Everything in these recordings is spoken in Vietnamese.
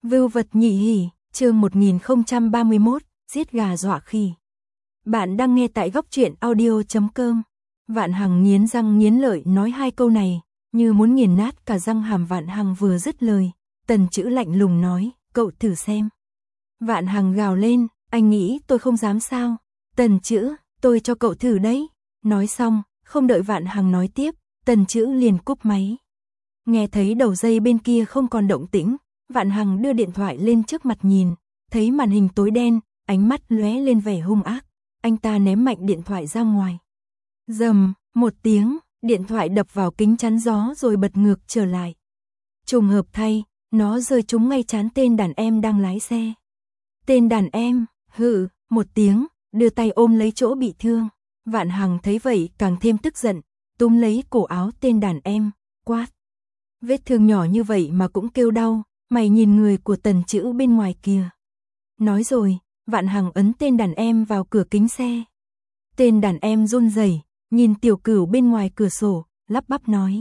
Vưu vật nhị hỉ, chương 1031, giết gà dọa khỉ. Bạn đang nghe tại góc truyện audio.com. Vạn Hằng nghiến răng nghiến lợi nói hai câu này, như muốn nghiền nát cả răng hàm. Vạn Hằng vừa dứt lời, Tần Chữ lạnh lùng nói, cậu thử xem. Vạn Hằng gào lên, anh nghĩ tôi không dám sao? Tần Chữ, tôi cho cậu thử đấy. Nói xong, không đợi Vạn Hằng nói tiếp, Tần Chữ liền cúp máy. Nghe thấy đầu dây bên kia không còn động tĩnh, Vạn Hằng đưa điện thoại lên trước mặt nhìn, thấy màn hình tối đen, ánh mắt lóe lên vẻ hung ác. Anh ta ném mạnh điện thoại ra ngoài. Rầm, một tiếng, điện thoại đập vào kính chắn gió rồi bật ngược trở lại. Trùng hợp thay, nó rơi trúng ngay trán tên đàn em đang lái xe. Tên đàn em, hừ, một tiếng, đưa tay ôm lấy chỗ bị thương. Vạn Hằng thấy vậy càng thêm tức giận, túm lấy cổ áo tên đàn em, quát. Vết thương nhỏ như vậy mà cũng kêu đau, mày nhìn người của Tần Chữ bên ngoài kìa. Nói rồi, Vạn Hằng ấn tên đàn em vào cửa kính xe. Tên đàn em run rẩy, nhìn Tiểu Cửu bên ngoài cửa sổ, lắp bắp nói.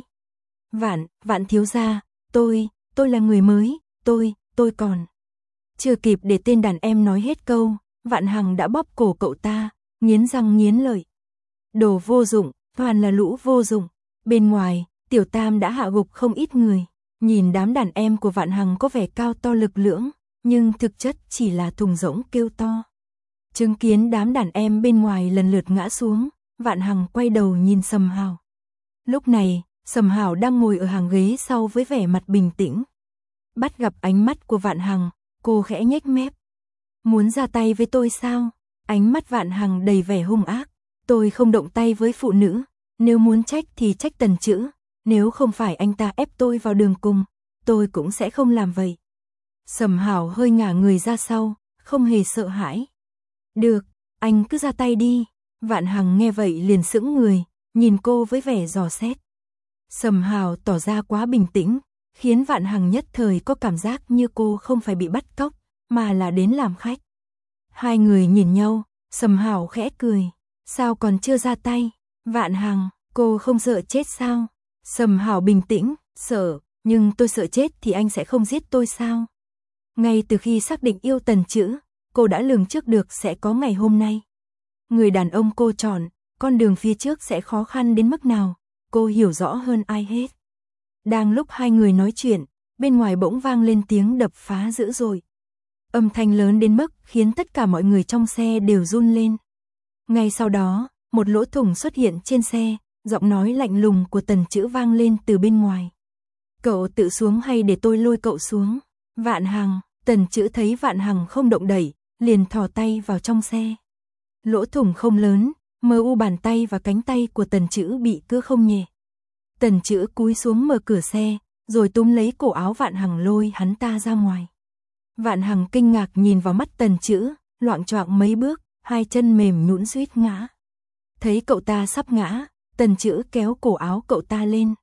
Vạn thiếu gia, tôi là người mới, tôi còn. Chưa kịp để tên đàn em nói hết câu, Vạn Hằng đã bóp cổ cậu ta, nghiến răng nghiến lợi. Đồ vô dụng, toàn là lũ vô dụng. Bên ngoài, Tiểu Tam đã hạ gục không ít người. Nhìn đám đàn em của Vạn Hằng có vẻ cao to lực lưỡng, nhưng thực chất chỉ là thùng rỗng kêu to. Chứng kiến đám đàn em bên ngoài lần lượt ngã xuống, Vạn Hằng quay đầu nhìn Sầm Hào. Lúc này, Sầm Hào đang ngồi ở hàng ghế sau với vẻ mặt bình tĩnh. Bắt gặp ánh mắt của Vạn Hằng, cô khẽ nhếch mép. Muốn ra tay với tôi sao? Ánh mắt Vạn Hằng đầy vẻ hung ác. Tôi không động tay với phụ nữ, nếu muốn trách thì trách Tần Chữ. Nếu không phải anh ta ép tôi vào đường cùng, tôi cũng sẽ không làm vậy. Sầm Hào hơi ngả người ra sau, không hề sợ hãi. Được, anh cứ ra tay đi. Vạn Hằng nghe vậy liền sững người, nhìn cô với vẻ dò xét. Sầm Hào tỏ ra quá bình tĩnh, khiến Vạn Hằng nhất thời có cảm giác như cô không phải bị bắt cóc, mà là đến làm khách. Hai người nhìn nhau, Sầm Hào khẽ cười. Sao còn chưa ra tay? Vạn Hằng, cô không sợ chết sao? Sầm Hào bình tĩnh, sợ, nhưng tôi sợ chết thì anh sẽ không giết tôi sao? Ngay từ khi xác định yêu Tần Chữ, cô đã lường trước được sẽ có ngày hôm nay. Người đàn ông cô chọn, con đường phía trước sẽ khó khăn đến mức nào, cô hiểu rõ hơn ai hết. Đang lúc hai người nói chuyện, bên ngoài bỗng vang lên tiếng đập phá dữ dội. Âm thanh lớn đến mức khiến tất cả mọi người trong xe đều run lên. Ngay sau đó, một lỗ thủng xuất hiện trên xe, giọng nói lạnh lùng của Tần Chữ vang lên từ bên ngoài. Cậu tự xuống hay để tôi lôi cậu xuống? Vạn Hằng, Tần Chữ thấy Vạn Hằng không động đẩy, liền thò tay vào trong xe. Lỗ thủng không lớn, mờ u bàn tay và cánh tay của Tần Chữ bị cưa không nhẹ. Tần Chữ cúi xuống mở cửa xe, rồi túm lấy cổ áo Vạn Hằng lôi hắn ta ra ngoài. Vạn Hằng kinh ngạc nhìn vào mắt Tần Chữ, loạng choạng mấy bước, hai chân mềm nhũn suýt ngã. Thấy cậu ta sắp ngã, Tần Chữ kéo cổ áo cậu ta lên.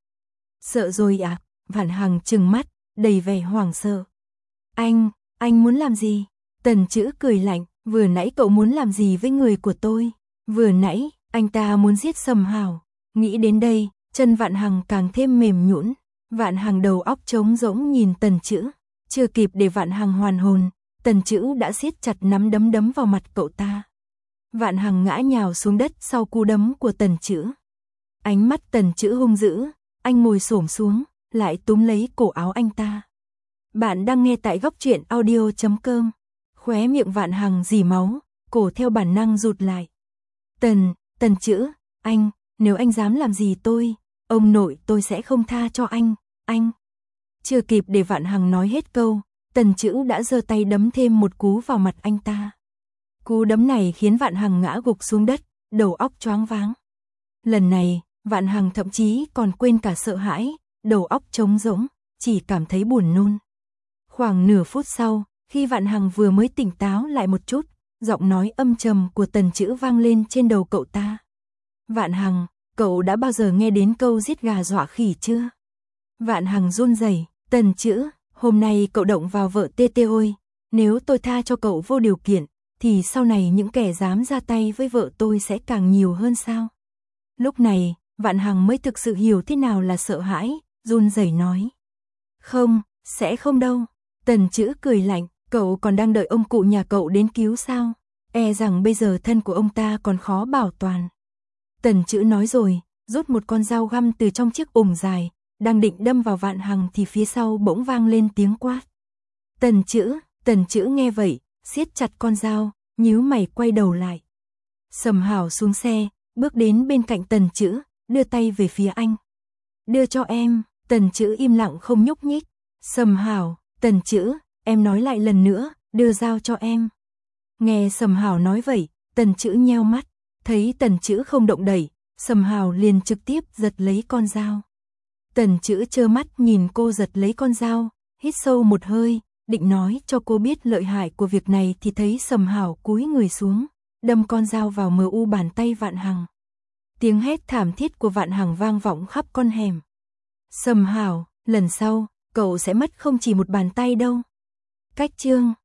Sợ rồi à? Vạn Hằng trừng mắt, đầy vẻ hoảng sợ. Anh muốn làm gì? Tần Chữ cười lạnh, vừa nãy cậu muốn làm gì với người của tôi? Vừa nãy, anh ta muốn giết Sầm Hào. Nghĩ đến đây, chân Vạn Hằng càng thêm mềm nhũn. Vạn Hằng đầu óc trống rỗng nhìn Tần Chữ. Chưa kịp để Vạn Hằng hoàn hồn, Tần Chữ đã siết chặt nắm đấm đấm vào mặt cậu ta. Vạn Hằng ngã nhào xuống đất sau cú đấm của Tần Chữ. Ánh mắt Tần Chữ hung dữ, anh ngồi xổm xuống, lại túm lấy cổ áo anh ta. Bạn đang nghe tại góc truyện audio.com. Khóe miệng Vạn Hằng rỉ máu, cổ theo bản năng rụt lại. Tần Chữ, nếu anh dám làm gì tôi, ông nội tôi sẽ không tha cho anh. Chưa kịp để Vạn Hằng nói hết câu, Tần Chữ đã giơ tay đấm thêm một cú vào mặt anh ta. Cú đấm này khiến Vạn Hằng ngã gục xuống đất, đầu óc choáng váng. Lần này, Vạn Hằng thậm chí còn quên cả sợ hãi, đầu óc trống rỗng, chỉ cảm thấy buồn nôn. Khoảng nửa phút sau, khi Vạn Hằng vừa mới tỉnh táo lại một chút, giọng nói âm trầm của Tần Chữ vang lên trên đầu cậu ta. Vạn Hằng, cậu đã bao giờ nghe đến câu giết gà dọa khỉ chưa? Vạn Hằng run rẩy. Tần Chữ, hôm nay cậu động vào vợ tê ôi, nếu tôi tha cho cậu vô điều kiện, thì sau này những kẻ dám ra tay với vợ tôi sẽ càng nhiều hơn sao? Lúc này, Vạn Hằng mới thực sự hiểu thế nào là sợ hãi, run rẩy nói. Không, sẽ không đâu. Tần Chữ cười lạnh, cậu còn đang đợi ông cụ nhà cậu đến cứu sao? E rằng bây giờ thân của ông ta còn khó bảo toàn. Tần Chữ nói rồi, rút một con dao găm từ trong chiếc ủng dài, đang định đâm vào Vạn Hằng thì phía sau bỗng vang lên tiếng quát. Tần Chữ nghe vậy, siết chặt con dao, nhíu mày quay đầu lại. Sầm Hảo xuống xe, bước đến bên cạnh Tần Chữ, đưa tay về phía anh. Đưa cho em. Tần Chữ im lặng không nhúc nhích. Sầm Hảo, Tần Chữ, em nói lại lần nữa, đưa dao cho em. Nghe Sầm Hảo nói vậy, Tần Chữ nheo mắt, thấy Tần Chữ không động đậy, Sầm Hảo liền trực tiếp giật lấy con dao. Tần Chữ trơ mắt nhìn cô giật lấy con dao, hít sâu một hơi, định nói cho cô biết lợi hại của việc này thì thấy Sầm Hảo cúi người xuống, đâm con dao vào mờ u bàn tay Vạn Hằng. Tiếng hét thảm thiết của Vạn Hằng vang vọng khắp con hẻm. Sầm Hảo, lần sau, cậu sẽ mất không chỉ một bàn tay đâu. Cách chương